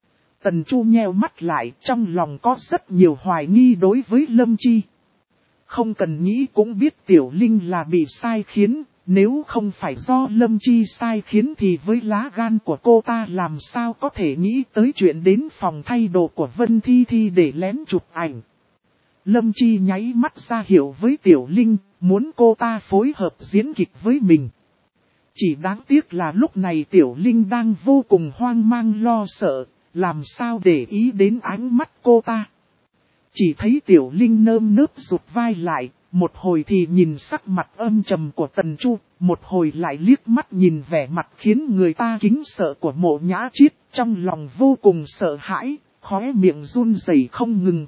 Tần Chu nheo mắt lại, trong lòng có rất nhiều hoài nghi đối với Lâm Chi. Không cần nghĩ cũng biết Tiểu Linh là bị sai khiến, nếu không phải do Lâm Chi sai khiến thì với lá gan của cô ta làm sao có thể nghĩ tới chuyện đến phòng thay đồ của Vân Thi Thi để lén chụp ảnh. Lâm Chi nháy mắt ra hiệu với Tiểu Linh, muốn cô ta phối hợp diễn kịch với mình. Chỉ đáng tiếc là lúc này Tiểu Linh đang vô cùng hoang mang lo sợ, làm sao để ý đến ánh mắt cô ta. Chỉ thấy Tiểu Linh nơm nớp rụt vai lại, một hồi thì nhìn sắc mặt âm trầm của Tần Chu, một hồi lại liếc mắt nhìn vẻ mặt khiến người ta kính sợ của Mộ Nhã Triết, trong lòng vô cùng sợ hãi, khóe miệng run rẩy không ngừng.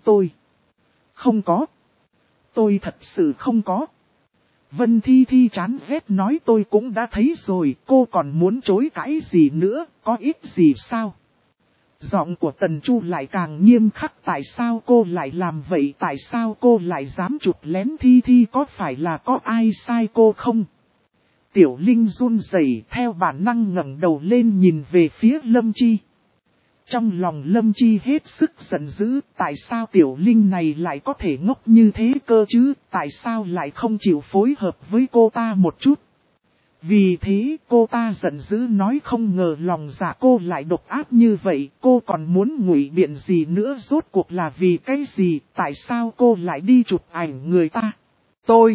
Không có. Tôi thật sự không có. Vân Thi Thi chán ghét nói tôi cũng đã thấy rồi, cô còn muốn chối cãi gì nữa, có ít gì sao? Giọng của Tần Chu lại càng nghiêm khắc, tại sao cô lại làm vậy, tại sao cô lại dám chụp lén Thi Thi, có phải là có ai sai cô không? Tiểu Linh run rẩy theo bản năng ngẩng đầu lên nhìn về phía Lâm Chi. Trong lòng Lâm Chi hết sức giận dữ, tại sao Tiểu Linh này lại có thể ngốc như thế cơ chứ, tại sao lại không chịu phối hợp với cô ta một chút. Vì thế cô ta giận dữ nói không ngờ lòng dạ cô lại độc ác như vậy, cô còn muốn ngụy biện gì nữa, rốt cuộc là vì cái gì, tại sao cô lại đi chụp ảnh người ta. Tôi,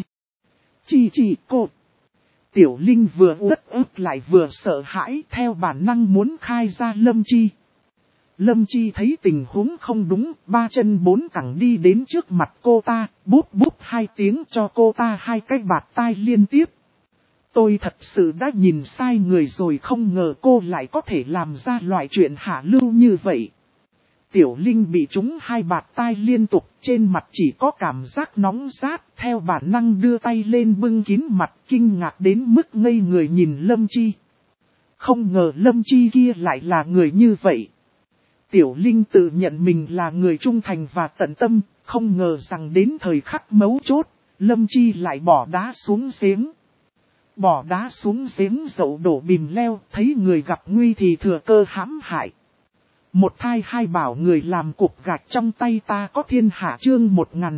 chị cô. Tiểu Linh vừa uất ức lại vừa sợ hãi, theo bản năng muốn khai ra Lâm Chi. Lâm Chi thấy tình huống không đúng, ba chân bốn cẳng đi đến trước mặt cô ta, búp búp hai tiếng cho cô ta hai cái bạt tai liên tiếp. Tôi thật sự đã nhìn sai người rồi, không ngờ cô lại có thể làm ra loại chuyện hạ lưu như vậy. Tiểu Linh bị trúng hai bạt tai liên tục, trên mặt chỉ có cảm giác nóng rát, theo bản năng đưa tay lên bưng kín mặt, kinh ngạc đến mức ngây người nhìn Lâm Chi. Không ngờ Lâm Chi kia lại là người như vậy. Tiểu Linh tự nhận mình là người trung thành và tận tâm, không ngờ rằng đến thời khắc mấu chốt, Lâm Chi lại bỏ đá xuống giếng. Bỏ đá xuống giếng dậu đổ bìm leo, thấy người gặp nguy thì thừa cơ hãm hại. Một thai hai bảo người làm cục gạch trong tay ta có thiên hạ chương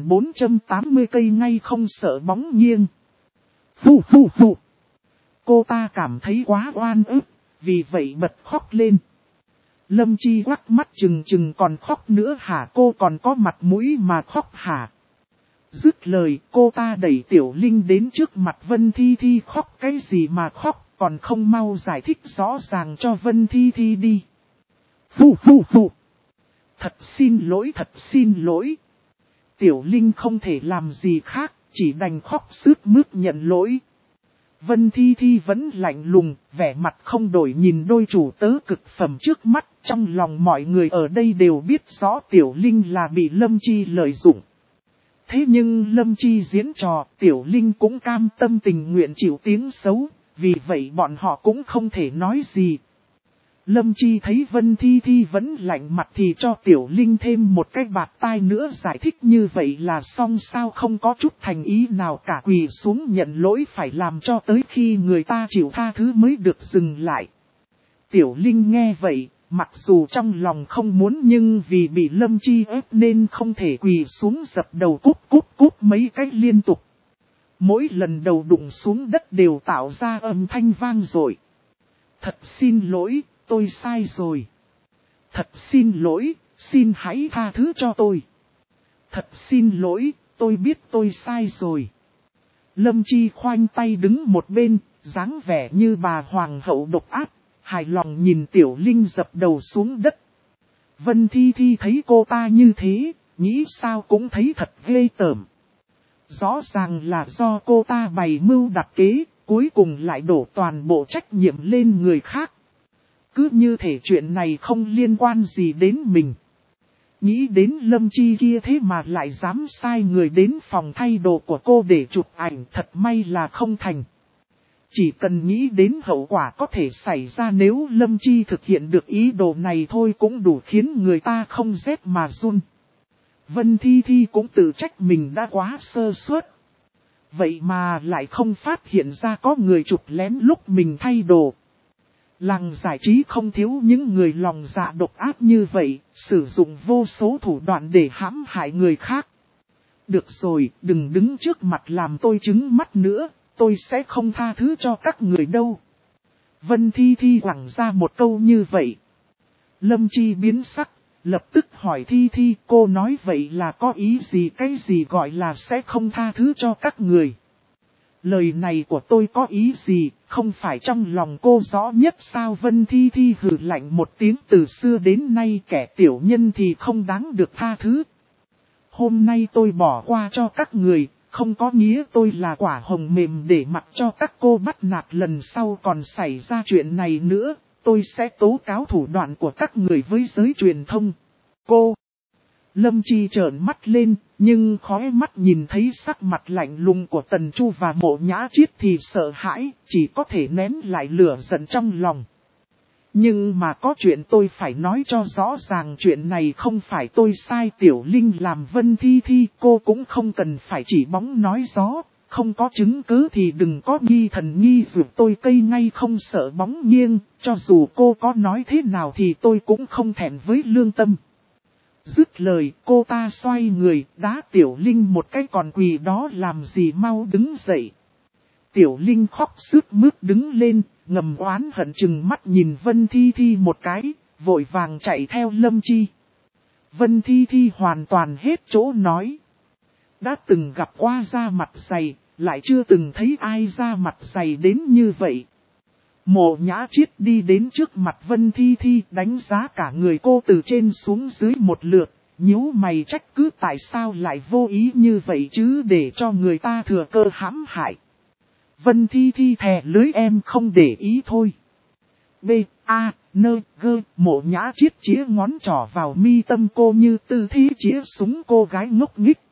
1480 cây ngay không sợ bóng nghiêng. Phù. Cô ta cảm thấy quá oan ức, vì vậy bật khóc lên. Lâm Chi quắc mắt trừng còn khóc nữa hả, cô còn có mặt mũi mà khóc hả? Dứt lời cô ta đẩy Tiểu Linh đến trước mặt Vân Thi Thi, khóc cái gì mà khóc, còn không mau giải thích rõ ràng cho Vân Thi Thi đi. Phù. Thật xin lỗi. Tiểu Linh không thể làm gì khác, chỉ đành khóc sướt mướt nhận lỗi. Vân Thi Thi vẫn lạnh lùng, vẻ mặt không đổi nhìn đôi chủ tớ cực phẩm trước mắt. Trong lòng mọi người ở đây đều biết rõ Tiểu Linh là bị Lâm Chi lợi dụng. Thế nhưng Lâm Chi diễn trò, Tiểu Linh cũng cam tâm tình nguyện chịu tiếng xấu, vì vậy bọn họ cũng không thể nói gì. Lâm Chi thấy Vân Thi Thi vẫn lạnh mặt thì cho Tiểu Linh thêm một cái bạt tai nữa, giải thích như vậy là xong sao, không có chút thành ý nào cả, quỳ xuống nhận lỗi, phải làm cho tới khi người ta chịu tha thứ mới được dừng lại. Tiểu Linh nghe vậy, mặc dù trong lòng không muốn nhưng vì bị Lâm Chi ép nên không thể quỳ xuống dập đầu cúp mấy cái liên tục. Mỗi lần đầu đụng xuống đất đều tạo ra âm thanh vang dội. Thật xin lỗi, tôi sai rồi. Thật xin lỗi, xin hãy tha thứ cho tôi. Thật xin lỗi, tôi biết tôi sai rồi. Lâm Chi khoanh tay đứng một bên, dáng vẻ như bà hoàng hậu độc ác, hài lòng nhìn Tiểu Linh dập đầu xuống đất. Vân Thi Thi thấy cô ta như thế, nghĩ sao cũng thấy thật ghê tởm. Rõ ràng là do cô ta bày mưu đặt kế, cuối cùng lại đổ toàn bộ trách nhiệm lên người khác. Cứ như thể chuyện này không liên quan gì đến mình. Nghĩ đến Lâm Chi kia thế mà lại dám sai người đến phòng thay đồ của cô để chụp ảnh, thật may là không thành. Chỉ cần nghĩ đến hậu quả có thể xảy ra nếu Lâm Chi thực hiện được ý đồ này thôi cũng đủ khiến người ta không rét mà run. Vân Thi Thi cũng tự trách mình đã quá sơ suất. Vậy mà lại không phát hiện ra có người chụp lén lúc mình thay đồ. Làng giải trí không thiếu những người lòng dạ độc ác như vậy, sử dụng vô số thủ đoạn để hãm hại người khác. Được rồi, đừng đứng trước mặt làm tôi trứng mắt nữa, tôi sẽ không tha thứ cho các người đâu. Vân Thi Thi quẳng ra một câu như vậy. Lâm Chi biến sắc, lập tức hỏi Thi Thi, cô nói vậy là có ý gì, cái gì gọi là sẽ không tha thứ cho các người. Lời này của tôi có ý gì, không phải trong lòng cô rõ nhất sao? Vân Thi Thi hừ lạnh một tiếng, từ xưa đến nay kẻ tiểu nhân thì không đáng được tha thứ. Hôm nay tôi bỏ qua cho các người, không có nghĩa tôi là quả hồng mềm để mặc cho các cô bắt nạt, lần sau còn xảy ra chuyện này nữa, tôi sẽ tố cáo thủ đoạn của các người với giới truyền thông. Cô! Lâm Chi trợn mắt lên, nhưng khóe mắt nhìn thấy sắc mặt lạnh lùng của Tần Chu và Mộ Nhã Triết thì sợ hãi, chỉ có thể nén lại lửa giận trong lòng. Nhưng mà có chuyện tôi phải nói cho rõ ràng, chuyện này không phải tôi sai. Tiểu Linh làm Vân Thi Thi, cô cũng không cần phải chỉ bóng nói gió, không có chứng cứ thì đừng có nghi thần nghi dù tôi cây ngay không sợ bóng nghiêng, cho dù cô có nói thế nào thì tôi cũng không thẹn với lương tâm. Dứt lời, cô ta xoay người, đá Tiểu Linh một cái, còn quỳ đó làm gì, mau đứng dậy. Tiểu Linh khóc sướt mướt đứng lên, ngầm oán hận chừng mắt nhìn Vân Thi Thi một cái, vội vàng chạy theo Lâm Chi. Vân Thi Thi hoàn toàn hết chỗ nói. Đã từng gặp qua da mặt dày, lại chưa từng thấy ai da mặt dày đến như vậy. Mộ Nhã Triết đi đến trước mặt Vân Thi Thi, đánh giá cả người cô từ trên xuống dưới một lượt, nhíu mày trách cứ tại sao lại vô ý như vậy chứ, để cho người ta thừa cơ hãm hại. Vân Thi Thi thè lưới, em không để ý thôi. B, A, N, G, Mộ Nhã Triết chĩa ngón trỏ vào mi tâm cô như tư thế chĩa súng cô gái ngốc nghếch.